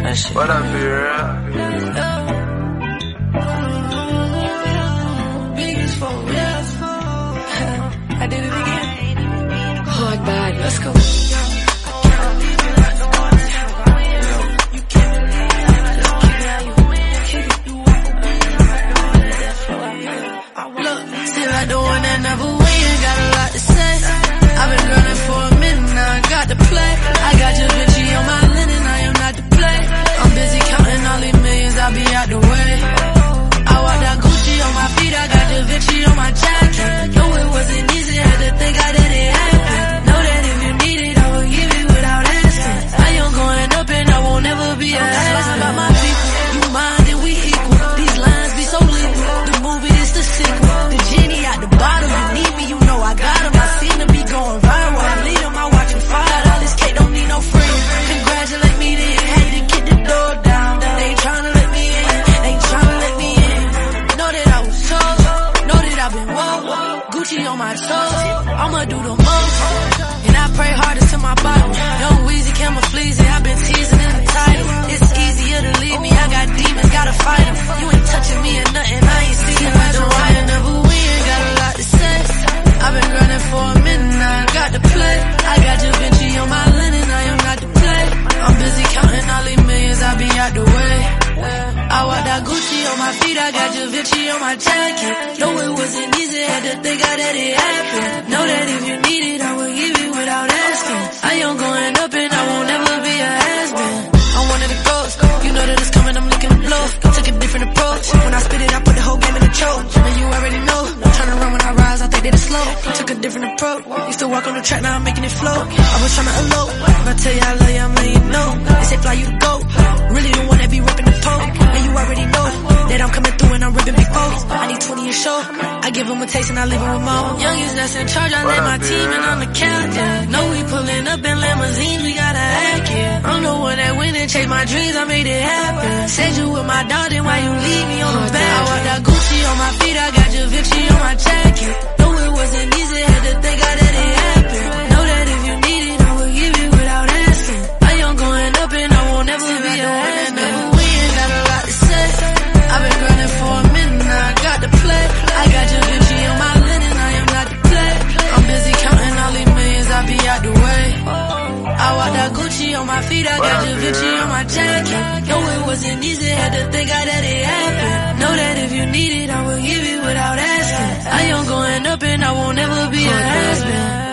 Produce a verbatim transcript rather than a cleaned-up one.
That shit. What up, B-Real? Biggest for real. I did it again. Hard body. Let's go. On my toes, I'ma do the most, and I pray hardest to my bottom. Young Weezy, camouflage, I've been teasing in the title. It's easier to leave me, I got demons, gotta fight them. You ain't touching me or nothing, I ain't seen it. So I ain't never win, got a lot to say. I've been grinding for a minute, now I got to play. I got Da Vinci on my linen, I am not to play. I'm busy counting all these millions, I'll be out the way. I walk that Gucci on my feet, I got Da Vinci on my jacket. No, it wasn't easy, had to think I let it happen. Know that if you need it, I will give it without asking. I am going up and I won't ever be a has-been. I'm one of the ghosts, you know that it's coming, I'm looking to blow. Took a different approach, when I spit it, I put the whole game in the choke. And you already know, turn around when I rise, I think that it's slow. Took a different approach, used to walk on the track, now I'm making it flow. I was trying to elope, if I tell you I love you, I'm letting you know. They say fly you to go, really the one that be ripping the poke. And you already know, that I'm coming through and I'm ripping big folks. I need twenty a show, I give them a taste and I leave them with more. Youngest that's in charge, I lay my team and I'm the captain. Know we pulling up in limousines, we gotta act, yeah. I'm the one that went and chased my dreams, I made it happen. Said you with my dog, then why you leave me on the back? I walk that Gucci on my feet, I got Da Vinci on my jacket. Know it wasn't easy, had to think I let it happen. Know that if you need it, I will give it without asking. I am going up and I won't ever be a has-been. We ain't got a lot to say. I've been grinding for a minute, now I got to play. I got Da Vinci on my linen, I am not to play. I'm busy counting all these millions, I'll be out the way. I walk that Gucci on my feet, I got Da Vinci on my jacket. Know it wasn't easy, had to think I let it happen. Know that if you need it, I will give it without asking. I am going up and I won't ever be a has-been.